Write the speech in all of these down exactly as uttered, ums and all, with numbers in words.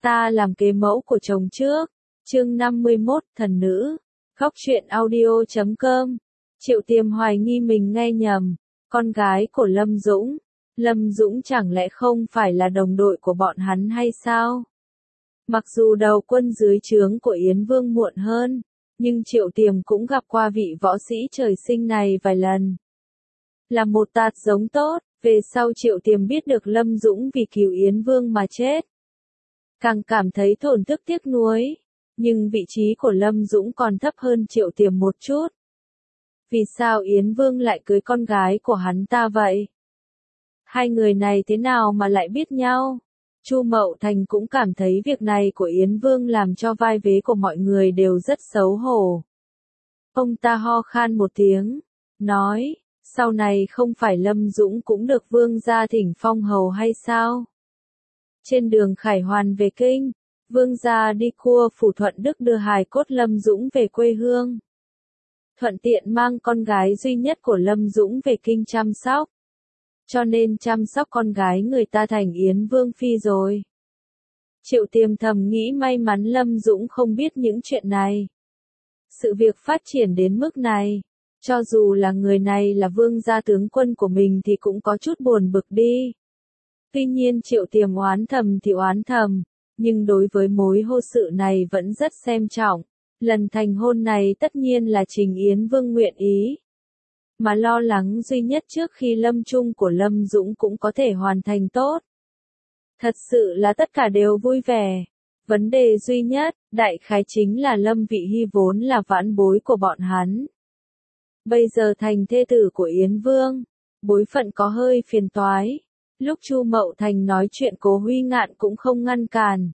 ta làm kế mẫu của chồng trước. Chương năm mươi mốt, thần nữ. Góc truyện audio chấm com. Triệu Tiềm hoài nghi mình nghe nhầm. Con gái của Lâm Dũng. Lâm Dũng chẳng lẽ không phải là đồng đội của bọn hắn hay sao? Mặc dù đầu quân dưới trướng của Yến Vương muộn hơn, nhưng Triệu Tiềm cũng gặp qua vị võ sĩ trời sinh này vài lần. Là một tạt giống tốt, về sau Triệu Tiềm biết được Lâm Dũng vì cứu Yến Vương mà chết. Càng cảm thấy thổn thức tiếc nuối, nhưng vị trí của Lâm Dũng còn thấp hơn Triệu Tiềm một chút. Vì sao Yến Vương lại cưới con gái của hắn ta vậy? Hai người này thế nào mà lại biết nhau? Chu Mậu Thành cũng cảm thấy việc này của Yến Vương làm cho vai vế của mọi người đều rất xấu hổ. Ông ta ho khan một tiếng, nói, sau này không phải Lâm Dũng cũng được Vương gia thỉnh phong hầu hay sao? Trên đường khải hoàn về kinh, Vương gia đi cua phủ Thuận Đức đưa hài cốt Lâm Dũng về quê hương. Thuận tiện mang con gái duy nhất của Lâm Dũng về kinh chăm sóc. Cho nên chăm sóc con gái người ta thành Yến Vương phi rồi. Triệu Tiềm thầm nghĩ may mắn Lâm Dũng không biết những chuyện này. Sự việc phát triển đến mức này, cho dù là người này là vương gia tướng quân của mình thì cũng có chút buồn bực đi. Tuy nhiên Triệu Tiềm oán thầm thì oán thầm, nhưng đối với mối hôn sự này vẫn rất xem trọng. Lần thành hôn này tất nhiên là Trình Yến Vương nguyện ý. Mà lo lắng duy nhất trước khi lâm chung của Lâm Dũng cũng có thể hoàn thành tốt. Thật sự là tất cả đều vui vẻ. Vấn đề duy nhất, đại khái chính là Lâm Vị Hy vốn là vãn bối của bọn hắn. Bây giờ thành thê tử của Yến Vương, bối phận có hơi phiền toái. Lúc Chu Mậu Thành nói chuyện Cố Huy Ngạn cũng không ngăn cản.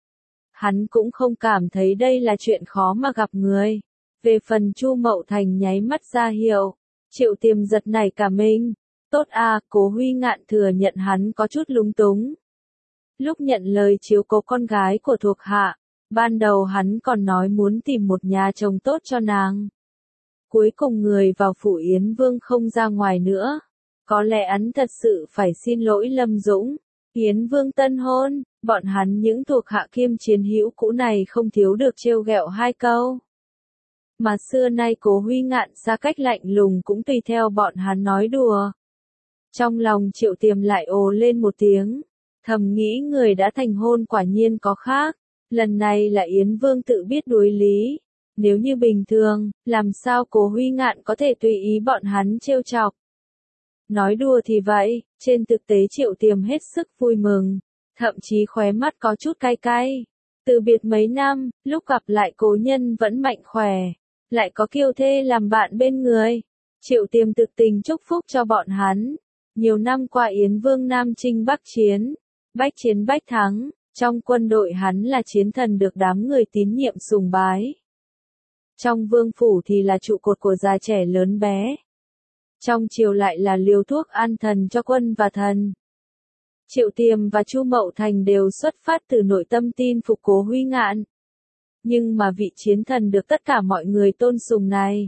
Hắn cũng không cảm thấy đây là chuyện khó mà gặp người. Về phần Chu Mậu Thành nháy mắt ra hiệu, Triệu Tiềm giật nảy cả mình. Tốt à, Cố Huy Ngạn thừa nhận hắn có chút lúng túng. Lúc nhận lời chiếu cố con gái của thuộc hạ, ban đầu hắn còn nói muốn tìm một nhà chồng tốt cho nàng. Cuối cùng người vào phủ Yến Vương không ra ngoài nữa. Có lẽ hắn thật sự phải xin lỗi Lâm Dũng. Yến Vương tân hôn, bọn hắn những thuộc hạ kiêm chiến hữu cũ này không thiếu được trêu ghẹo hai câu. Mà xưa nay Cố Huy Ngạn xa cách lạnh lùng cũng tùy theo bọn hắn nói đùa. Trong lòng Triệu Tiềm lại ồ lên một tiếng, thầm nghĩ người đã thành hôn quả nhiên có khác. Lần này là Yến Vương tự biết đối lý. Nếu như bình thường, làm sao Cố Huy Ngạn có thể tùy ý bọn hắn trêu chọc. Nói đùa thì vậy, trên thực tế Triệu Tiềm hết sức vui mừng, thậm chí khóe mắt có chút cay cay. Từ biệt mấy năm, lúc gặp lại cố nhân vẫn mạnh khỏe, lại có kiêu thê làm bạn bên người. Triệu Tiềm thực tình chúc phúc cho bọn hắn. Nhiều năm qua Yến Vương Nam Chinh Bắc Chiến, bách chiến bách thắng, trong quân đội hắn là chiến thần được đám người tín nhiệm sùng bái. Trong vương phủ thì là trụ cột của già trẻ lớn bé. Trong triều lại là liều thuốc an thần cho quân và thần. Triệu Tiềm và Chu Mậu Thành đều xuất phát từ nội tâm tin phục Cố Huy Ngạn. Nhưng mà vị chiến thần được tất cả mọi người tôn sùng này,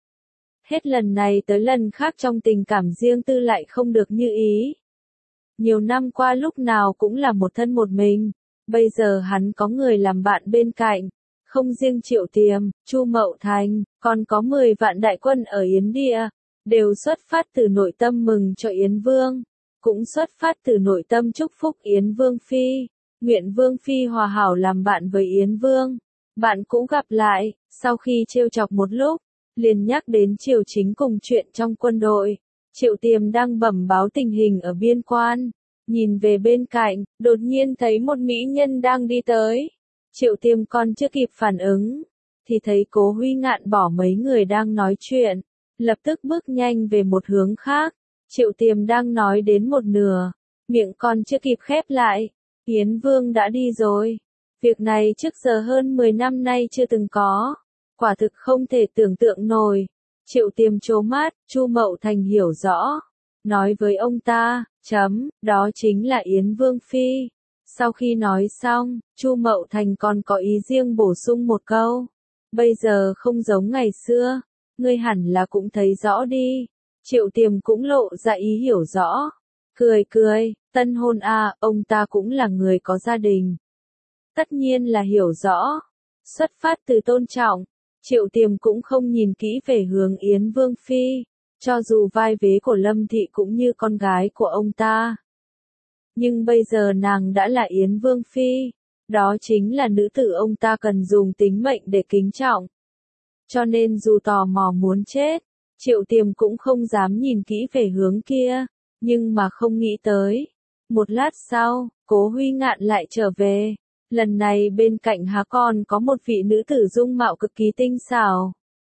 hết lần này tới lần khác trong tình cảm riêng tư lại không được như ý. Nhiều năm qua lúc nào cũng là một thân một mình, bây giờ hắn có người làm bạn bên cạnh. Không riêng Triệu Tiềm, Chu Mậu Thành, còn có mười vạn đại quân ở Yến Địa, đều xuất phát từ nội tâm mừng cho Yến Vương, cũng xuất phát từ nội tâm chúc phúc Yến Vương Phi, nguyện Vương Phi hòa hảo làm bạn với Yến Vương. Bạn cũng gặp lại, sau khi trêu chọc một lúc, liền nhắc đến Triều Chính cùng chuyện trong quân đội. Triệu Tiềm đang bẩm báo tình hình ở biên quan, nhìn về bên cạnh, đột nhiên thấy một mỹ nhân đang đi tới. Triệu Tiềm còn chưa kịp phản ứng, thì thấy Cố Huy Ngạn bỏ mấy người đang nói chuyện, lập tức bước nhanh về một hướng khác. Triệu Tiềm đang nói đến một nửa, miệng còn chưa kịp khép lại, Yến Vương đã đi rồi. Việc này trước giờ hơn mười năm nay chưa từng có, quả thực không thể tưởng tượng nổi. Triệu Tiềm trố mắt, Chu Mậu Thành hiểu rõ, nói với ông ta, chấm, đó chính là Yến Vương Phi. Sau khi nói xong, Chu Mậu Thành còn có ý riêng bổ sung một câu, bây giờ không giống ngày xưa, ngươi hẳn là cũng thấy rõ đi. Triệu Tiềm cũng lộ ra ý hiểu rõ, cười cười, tân hôn à, ông ta cũng là người có gia đình. Tất nhiên là hiểu rõ. Xuất phát từ tôn trọng, Triệu Tiềm cũng không nhìn kỹ về hướng Yến Vương Phi, cho dù vai vế của Lâm Thị cũng như con gái của ông ta. Nhưng bây giờ nàng đã là Yến Vương Phi, đó chính là nữ tử ông ta cần dùng tính mệnh để kính trọng. Cho nên dù tò mò muốn chết, Triệu Tiềm cũng không dám nhìn kỹ về hướng kia, nhưng mà không nghĩ tới. Một lát sau, Cố Huy Ngạn lại trở về. Lần này bên cạnh hắn còn có một vị nữ tử dung mạo cực kỳ tinh xảo.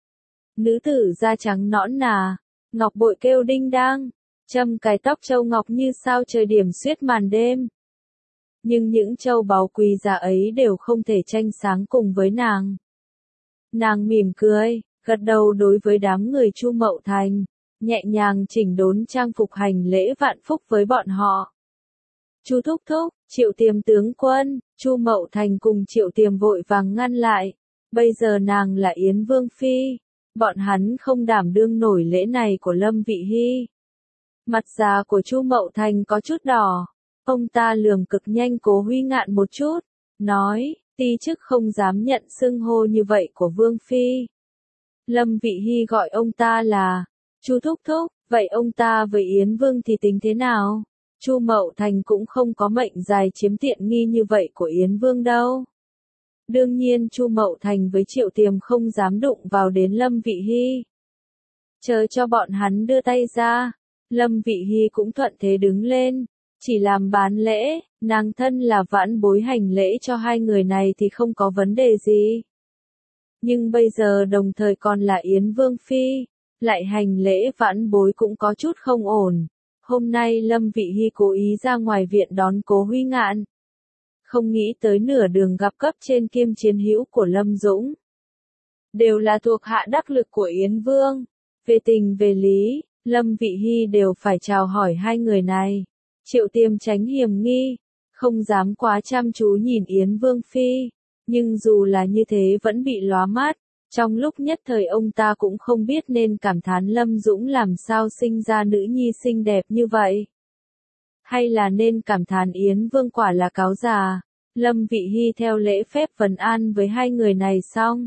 Nữ tử da trắng nõn nà, ngọc bội kêu đinh đang, châm cài tóc châu ngọc như sao trời điểm xuyết màn đêm. Nhưng những châu báu quý giá ấy đều không thể tranh sáng cùng với nàng. Nàng mỉm cười, gật đầu đối với đám người Chu Mậu Thành, nhẹ nhàng chỉnh đốn trang phục hành lễ vạn phúc với bọn họ. Chu thúc thúc, Triệu Tiềm tướng quân, Chu Mậu Thành cùng Triệu Tiềm vội vàng ngăn lại. Bây giờ nàng là Yến Vương Phi, bọn hắn không đảm đương nổi lễ này của Lâm Vị Hy. Mặt già của Chu Mậu Thành có chút đỏ, ông ta lườm cực nhanh Cố Huy Ngạn một chút, nói, ti chức không dám nhận xưng hô như vậy của Vương Phi. Lâm Vị Hy gọi ông ta là Chu thúc thúc, vậy ông ta với Yến Vương thì tính thế nào? Chu Mậu Thành cũng không có mệnh dài chiếm tiện nghi như vậy của Yến Vương đâu. Đương nhiên Chu Mậu Thành với Triệu Tiềm không dám đụng vào đến Lâm Vị Hy. Chờ cho bọn hắn đưa tay ra, Lâm Vị Hy cũng thuận thế đứng lên, chỉ làm bán lễ, nàng thân là vãn bối hành lễ cho hai người này thì không có vấn đề gì. Nhưng bây giờ đồng thời còn là Yến Vương Phi, lại hành lễ vãn bối cũng có chút không ổn. Hôm nay Lâm Vị Hy cố ý ra ngoài viện đón Cố Huy Ngạn. Không nghĩ tới nửa đường gặp cấp trên kiêm chiến hữu của Lâm Dũng. Đều là thuộc hạ đắc lực của Yến Vương. Về tình về lý, Lâm Vị Hy đều phải chào hỏi hai người này. Triệu Tiềm tránh hiểm nghi, không dám quá chăm chú nhìn Yến Vương Phi. Nhưng dù là như thế vẫn bị lóa mắt. Trong lúc nhất thời ông ta cũng không biết nên cảm thán Lâm Dũng làm sao sinh ra nữ nhi xinh đẹp như vậy. Hay là nên cảm thán Yến Vương quả là cáo già. Lâm Vị Hy theo lễ phép vấn an với hai người này xong.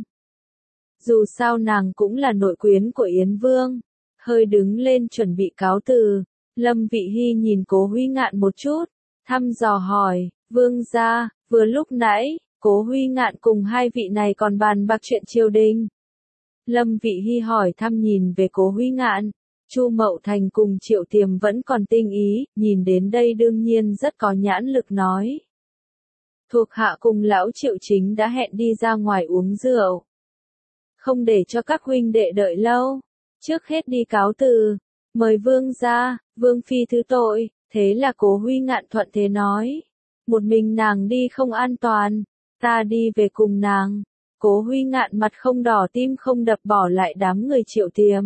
Dù sao nàng cũng là nội quyến của Yến Vương. Hơi đứng lên chuẩn bị cáo từ. Lâm Vị Hy nhìn Cố Huy Ngạn một chút. Thăm dò hỏi, Vương gia, vừa lúc nãy. Cố Huy Ngạn cùng hai vị này còn bàn bạc chuyện triều đình. Lâm Vị Hy hỏi thăm nhìn về Cố Huy Ngạn. Chu Mậu Thành cùng Triệu Tiềm vẫn còn tinh ý, nhìn đến đây đương nhiên rất có nhãn lực nói. Thuộc hạ cùng lão Triệu chính đã hẹn đi ra ngoài uống rượu. Không để cho các huynh đệ đợi lâu. Trước hết đi cáo từ. Mời Vương ra, Vương Phi thứ tội. Thế là Cố Huy Ngạn thuận thế nói. Một mình nàng đi không an toàn. Ta đi về cùng nàng. Cố Huy Ngạn mặt không đỏ tim không đập bỏ lại đám người Triệu Tiềm.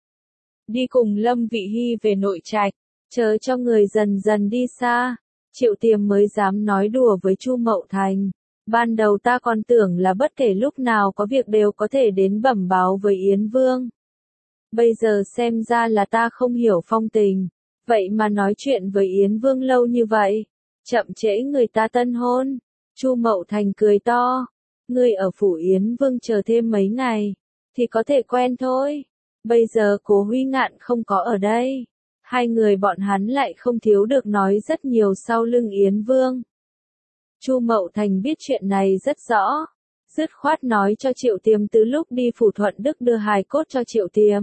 Đi cùng Lâm Vị Hy về nội trạch, chờ cho người dần dần đi xa. Triệu Tiềm mới dám nói đùa với Chu Mậu Thành. Ban đầu ta còn tưởng là bất kể lúc nào có việc đều có thể đến bẩm báo với Yến Vương. Bây giờ xem ra là ta không hiểu phong tình. Vậy mà nói chuyện với Yến Vương lâu như vậy. Chậm trễ người ta tân hôn. Chu Mậu Thành cười to, ngươi ở phủ Yến Vương chờ thêm mấy ngày, thì có thể quen thôi. Bây giờ Cố Huy Ngạn không có ở đây, hai người bọn hắn lại không thiếu được nói rất nhiều sau lưng Yến Vương. Chu Mậu Thành biết chuyện này rất rõ, dứt khoát nói cho Triệu Tiềm từ lúc đi phủ Thuận Đức đưa hài cốt cho Triệu Tiềm.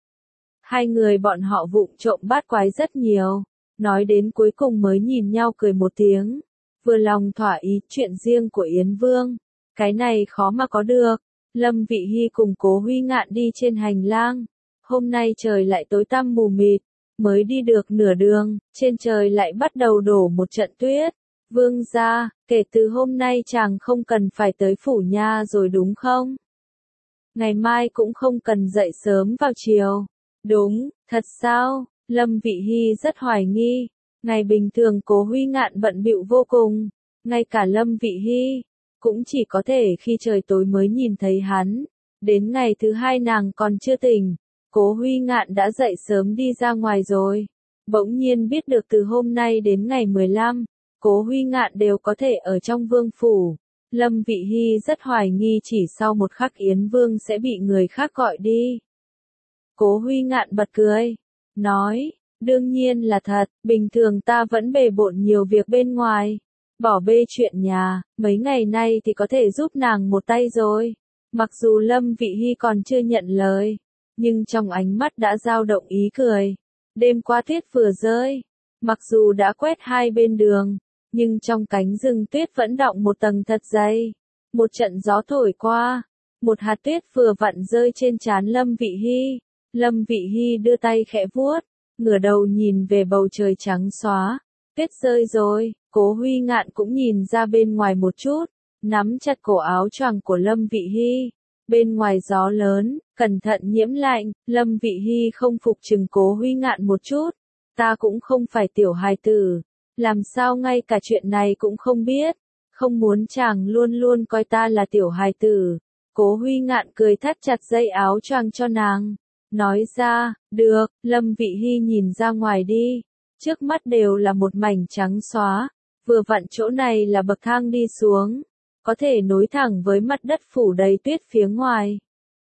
Hai người bọn họ vụng trộm bát quái rất nhiều, nói đến cuối cùng mới nhìn nhau cười một tiếng. Vừa lòng thỏa ý chuyện riêng của Yến Vương, cái này khó mà có được. Lâm Vị Hy cùng Cố Huy Ngạn đi trên hành lang. Hôm nay trời lại tối tăm mù mịt, mới đi được nửa đường, trên trời lại bắt đầu đổ một trận tuyết. Vương gia, kể từ hôm nay chàng không cần phải tới phủ nha rồi đúng không? Ngày mai cũng không cần dậy sớm vào chiều. Đúng, thật sao? Lâm Vị Hy rất hoài nghi. Ngày bình thường Cố Huy Ngạn bận bịu vô cùng, ngay cả Lâm Vị Hy, cũng chỉ có thể khi trời tối mới nhìn thấy hắn. Đến ngày thứ hai nàng còn chưa tỉnh, Cố Huy Ngạn đã dậy sớm đi ra ngoài rồi. Bỗng nhiên biết được từ hôm nay đến ngày mười lăm, Cố Huy Ngạn đều có thể ở trong vương phủ. Lâm Vị Hy rất hoài nghi chỉ sau một khắc Yến Vương sẽ bị người khác gọi đi. Cố Huy Ngạn bật cười, nói, đương nhiên là thật, bình thường ta vẫn bề bộn nhiều việc bên ngoài. Bỏ bê chuyện nhà, mấy ngày nay thì có thể giúp nàng một tay rồi. Mặc dù Lâm Vị Hy còn chưa nhận lời, nhưng trong ánh mắt đã dao động ý cười. Đêm qua tuyết vừa rơi, mặc dù đã quét hai bên đường, nhưng trong cánh rừng tuyết vẫn đọng một tầng thật dày. Một trận gió thổi qua, một hạt tuyết vừa vặn rơi trên trán Lâm Vị Hy. Lâm Vị Hy đưa tay khẽ vuốt, ngửa đầu nhìn về bầu trời trắng xóa. Tuyết rơi rồi, Cố Huy Ngạn cũng nhìn ra bên ngoài một chút, nắm chặt cổ áo choàng của Lâm Vị Hy. Bên ngoài gió lớn, cẩn thận nhiễm lạnh, Lâm Vị Hy không phục chừng Cố Huy Ngạn một chút. Ta cũng không phải tiểu hài tử, làm sao ngay cả chuyện này cũng không biết, không muốn chàng luôn luôn coi ta là tiểu hài tử. Cố Huy Ngạn cười thắt chặt dây áo choàng cho nàng, nói ra, được. Lâm Vị Hy nhìn ra ngoài đi, trước mắt đều là một mảnh trắng xóa, vừa vặn chỗ này là bậc thang đi xuống, có thể nối thẳng với mặt đất phủ đầy tuyết phía ngoài.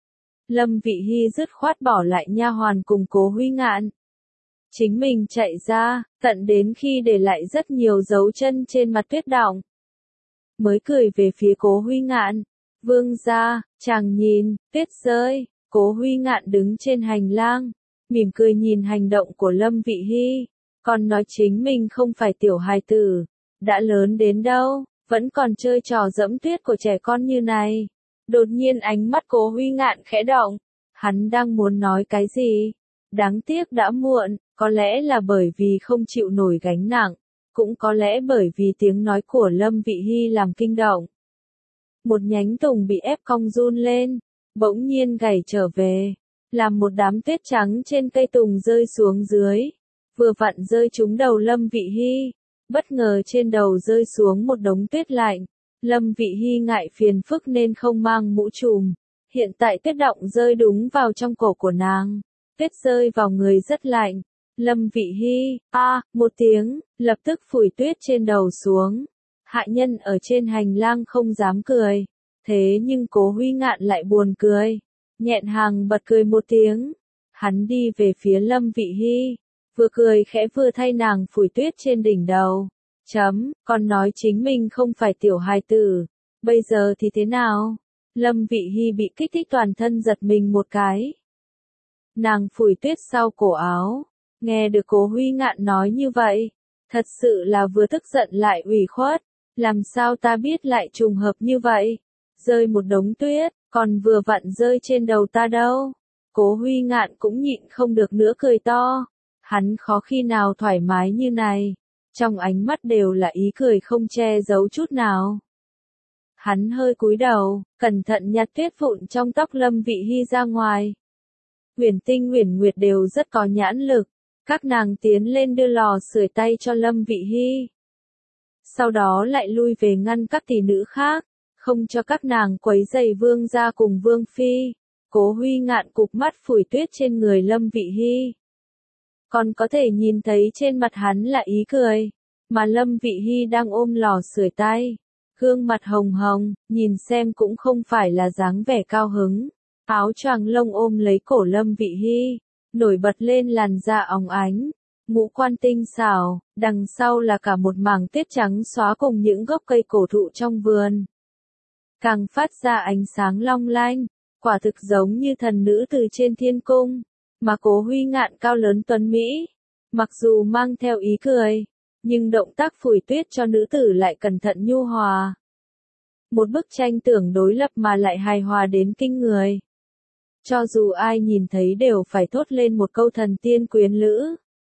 Lâm Vị Hy dứt khoát bỏ lại nha hoàn cùng Cố Huy Ngạn. Chính mình chạy ra, tận đến khi để lại rất nhiều dấu chân trên mặt tuyết đọng. Mới cười về phía Cố Huy Ngạn, vương gia, chàng nhìn, tuyết rơi. Cố Huy Ngạn đứng trên hành lang, mỉm cười nhìn hành động của Lâm Vị Hy, còn nói chính mình không phải tiểu hài tử, đã lớn đến đâu, vẫn còn chơi trò dẫm tuyết của trẻ con như này. Đột nhiên ánh mắt Cố Huy Ngạn khẽ động, hắn đang muốn nói cái gì, đáng tiếc đã muộn, có lẽ là bởi vì không chịu nổi gánh nặng, cũng có lẽ bởi vì tiếng nói của Lâm Vị Hy làm kinh động. Một nhánh tùng bị ép cong run lên, bỗng nhiên gảy trở về, làm một đám tuyết trắng trên cây tùng rơi xuống dưới, vừa vặn rơi trúng đầu Lâm Vị Hy. Bất ngờ trên đầu rơi xuống một đống tuyết lạnh, Lâm Vị Hy ngại phiền phức nên không mang mũ trùm, hiện tại tuyết động rơi đúng vào trong cổ của nàng, tuyết rơi vào người rất lạnh. Lâm Vị Hy, a, à, một tiếng, lập tức phủi tuyết trên đầu xuống. Hạ nhân ở trên hành lang không dám cười, thế nhưng Cố Huy Ngạn lại buồn cười, nhẹn hàng bật cười một tiếng. Hắn đi về phía Lâm Vị Hy, vừa cười khẽ vừa thay nàng phủi tuyết trên đỉnh đầu. Chấm, còn nói chính mình không phải tiểu hài tử, bây giờ thì thế nào? Lâm Vị Hy bị kích thích toàn thân giật mình một cái. Nàng phủi tuyết sau cổ áo, nghe được Cố Huy Ngạn nói như vậy, thật sự là vừa tức giận lại ủy khuất, làm sao ta biết lại trùng hợp như vậy? Rơi một đống tuyết, còn vừa vặn rơi trên đầu ta đâu. Cố Huy Ngạn cũng nhịn không được nữa cười to. Hắn khó khi nào thoải mái như này, trong ánh mắt đều là ý cười không che giấu chút nào. Hắn hơi cúi đầu, cẩn thận nhặt tuyết vụn trong tóc Lâm Vị Hy ra ngoài. Huyền Tinh Huyền Nguyệt đều rất có nhãn lực, các nàng tiến lên đưa lò sưởi tay cho Lâm Vị Hy. Sau đó lại lui về ngăn các tỷ nữ khác, không cho các nàng quấy rầy vương gia cùng vương phi. Cố Huy Ngạn cụp mắt phủi tuyết trên người Lâm Vị Hy. Còn có thể nhìn thấy trên mặt hắn là ý cười, mà Lâm Vị Hy đang ôm lò sưởi tay, gương mặt hồng hồng, nhìn xem cũng không phải là dáng vẻ cao hứng. Áo choàng lông ôm lấy cổ Lâm Vị Hy, nổi bật lên làn da óng ánh, ngũ quan tinh xảo, đằng sau là cả một mảng tuyết trắng xóa cùng những gốc cây cổ thụ trong vườn. Càng phát ra ánh sáng long lanh, quả thực giống như thần nữ từ trên thiên cung. Mà Cố Huy Ngạn cao lớn tuấn Mỹ, mặc dù mang theo ý cười, nhưng động tác phủi tuyết cho nữ tử lại cẩn thận nhu hòa. Một bức tranh tưởng đối lập mà lại hài hòa đến kinh người. Cho dù ai nhìn thấy đều phải thốt lên một câu thần tiên quyến lữ.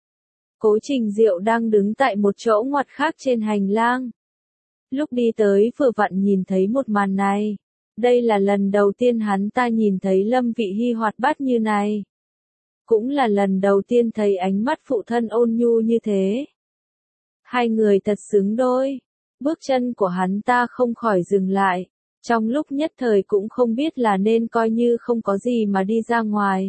Cố Trình Diệu đang đứng tại một chỗ ngoặt khác trên hành lang. Lúc đi tới vừa vặn nhìn thấy một màn này. Đây là lần đầu tiên hắn ta nhìn thấy Lâm Vị Hy hoạt bát như này. Cũng là lần đầu tiên thấy ánh mắt phụ thân ôn nhu như thế. Hai người thật xứng đôi. Bước chân của hắn ta không khỏi dừng lại. Trong lúc nhất thời cũng không biết là nên coi như không có gì mà đi ra ngoài,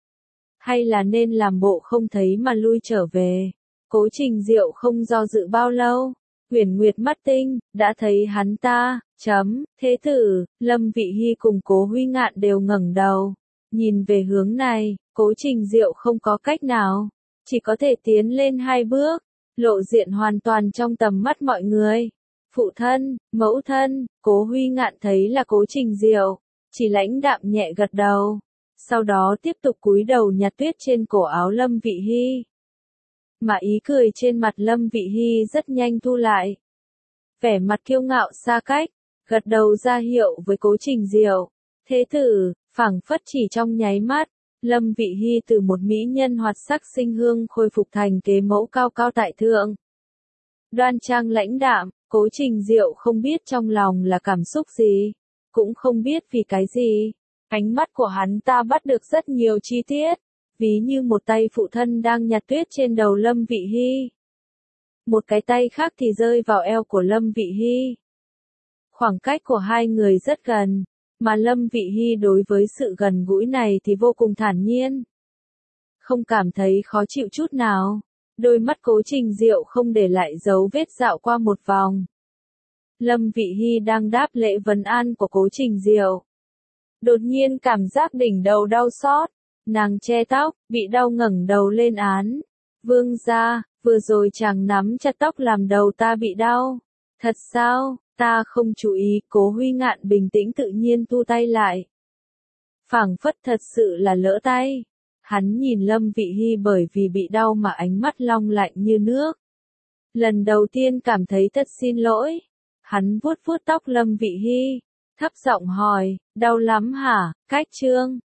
hay là nên làm bộ không thấy mà lui trở về. Cố Trình Diệu không do dự bao lâu, Huyền Nguyệt mắt tinh, đã thấy hắn ta, chấm, thế tử, Lâm Vị Hy cùng Cố Huy Ngạn đều ngẩng đầu. Nhìn về hướng này, Cố Trình Diệu không có cách nào, chỉ có thể tiến lên hai bước, lộ diện hoàn toàn trong tầm mắt mọi người. Phụ thân, mẫu thân, Cố Huy Ngạn thấy là Cố Trình Diệu, chỉ lãnh đạm nhẹ gật đầu, sau đó tiếp tục cúi đầu nhặt tuyết trên cổ áo Lâm Vị Hy. Mà ý cười trên mặt Lâm Vị Hy rất nhanh thu lại. Vẻ mặt kiêu ngạo xa cách, gật đầu ra hiệu với Cố Trình Diệu. Thế tử, phảng phất chỉ trong nháy mắt, Lâm Vị Hy từ một mỹ nhân hoạt sắc sinh hương khôi phục thành kế mẫu cao cao tại thượng. Đoan trang lãnh đạm, Cố Trình Diệu không biết trong lòng là cảm xúc gì, cũng không biết vì cái gì. Ánh mắt của hắn ta bắt được rất nhiều chi tiết, ví như một tay phụ thân đang nhặt tuyết trên đầu Lâm Vị Hy. Một cái tay khác thì rơi vào eo của Lâm Vị Hy. Khoảng cách của hai người rất gần, mà Lâm Vị Hy đối với sự gần gũi này thì vô cùng thản nhiên. Không cảm thấy khó chịu chút nào, đôi mắt Cố Trình Diệu không để lại dấu vết dạo qua một vòng. Lâm Vị Hy đang đáp lễ vấn an của Cố Trình Diệu. Đột nhiên cảm giác đỉnh đầu đau xót, nàng che tóc, bị đau ngẩng đầu lên án. Vương gia, vừa rồi chàng nắm chặt tóc làm đầu ta bị đau. Thật sao, ta không chú ý. Cố Huy Ngạn bình tĩnh tự nhiên thu tay lại. Phảng phất thật sự là lỡ tay. Hắn nhìn Lâm Vị Hy bởi vì bị đau mà ánh mắt long lạnh như nước. Lần đầu tiên cảm thấy thật xin lỗi. Hắn vuốt vuốt tóc Lâm Vị Hy, thấp giọng hỏi, đau lắm hả, Cách Trương?